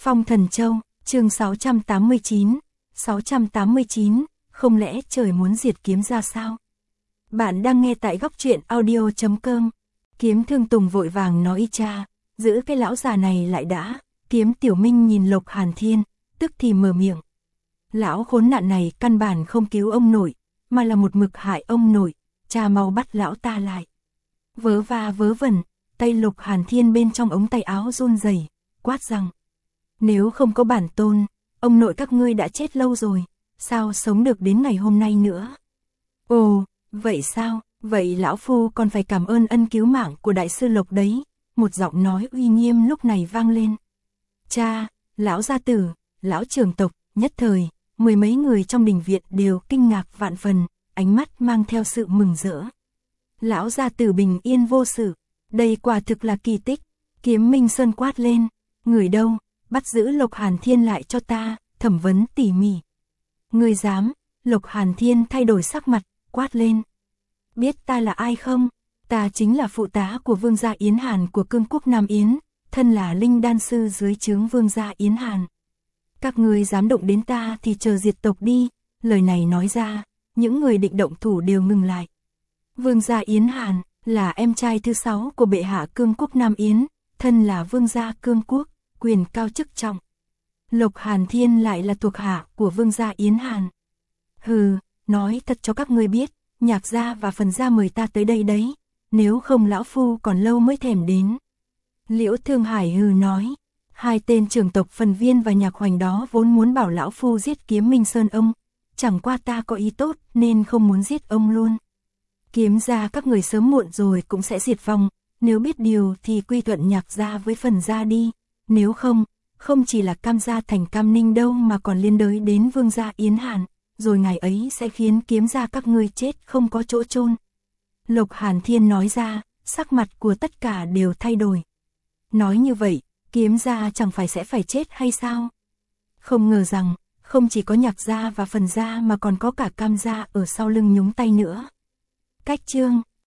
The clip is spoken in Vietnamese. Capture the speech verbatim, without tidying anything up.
Phong Thần Châu, chương sáu trăm tám mươi chín, sáu trăm tám mươi chín, không lẽ trời muốn diệt kiếm ra sao? Bạn đang nghe tại góc truyện audio chấm com. Kiếm Thương Tùng vội vàng nói cha, giữ cái lão già này lại đã. Kiếm Tiểu Minh nhìn Lộc Hàn Thiên, tức thì mở miệng. Lão khốn nạn này căn bản không cứu ông nội, mà là một mực hại ông nội, cha mau bắt lão ta lại. Vớ va vớ vẩn, tay Lộc Hàn Thiên bên trong ống tay áo run rẩy, quát rằng: nếu không có bản tôn, ông nội các ngươi đã chết lâu rồi, sao sống được đến ngày hôm nay nữa? Ồ, vậy sao, vậy lão phu còn phải cảm ơn ân cứu mạng của đại sư Lộc đấy, một giọng nói uy nghiêm lúc này vang lên. Cha, lão gia tử, lão trưởng tộc, nhất thời, mười mấy người trong đình viện đều kinh ngạc vạn phần, ánh mắt mang theo sự mừng rỡ. Lão gia tử bình yên vô sự, đây quả thực là kỳ tích. Kiếm Minh Sơn quát lên, người đâu, bắt giữ Lộc Hàn Thiên lại cho ta, thẩm vấn tỉ mỉ. Người dám? Lộc Hàn Thiên thay đổi sắc mặt, quát lên. Biết ta là ai không? Ta chính là phụ tá của vương gia Yến Hàn của cương quốc Nam Yến, thân là linh đan sư dưới trướng vương gia Yến Hàn. Các người dám động đến ta thì chờ diệt tộc đi. Lời này nói ra, những người định động thủ đều ngừng lại. Vương gia Yến Hàn là em trai thứ sáu của bệ hạ cương quốc Nam Yến, thân là vương gia cương quốc, quyền cao chức trọng. Lộc Hàn Thiên lại là thuộc hạ của vương gia Yến Hàn. Hừ, nói thật cho các ngươi biết, Nhạc gia và Phần gia mời ta tới đây đấy, nếu không lão phu còn lâu mới thèm đến. Liễu Thương Hải hừ nói, hai tên trưởng tộc Phần Viên và Nhạc Hoành đó vốn muốn bảo lão phu giết Kiếm Minh Sơn ông, chẳng qua ta có ý tốt nên không muốn giết ông luôn. Kiếm gia các người sớm muộn rồi cũng sẽ diệt vong, nếu biết điều thì quy thuận Nhạc gia với Phần gia đi, nếu không, không chỉ là Cam gia thành Cam Ninh đâu mà còn liên đới đến vương gia Yến Hàn, rồi ngày ấy sẽ khiến kiếm gia các ngươi chết không có chỗ chôn. Lộc Hàn Thiên nói ra, sắc mặt của tất cả đều thay đổi. Nói như vậy, kiếm gia chẳng phải sẽ phải chết hay sao? Không ngờ rằng, không chỉ có Nhạc gia và Phần gia mà còn có cả Cam gia ở sau lưng nhúng tay nữa. Cách chương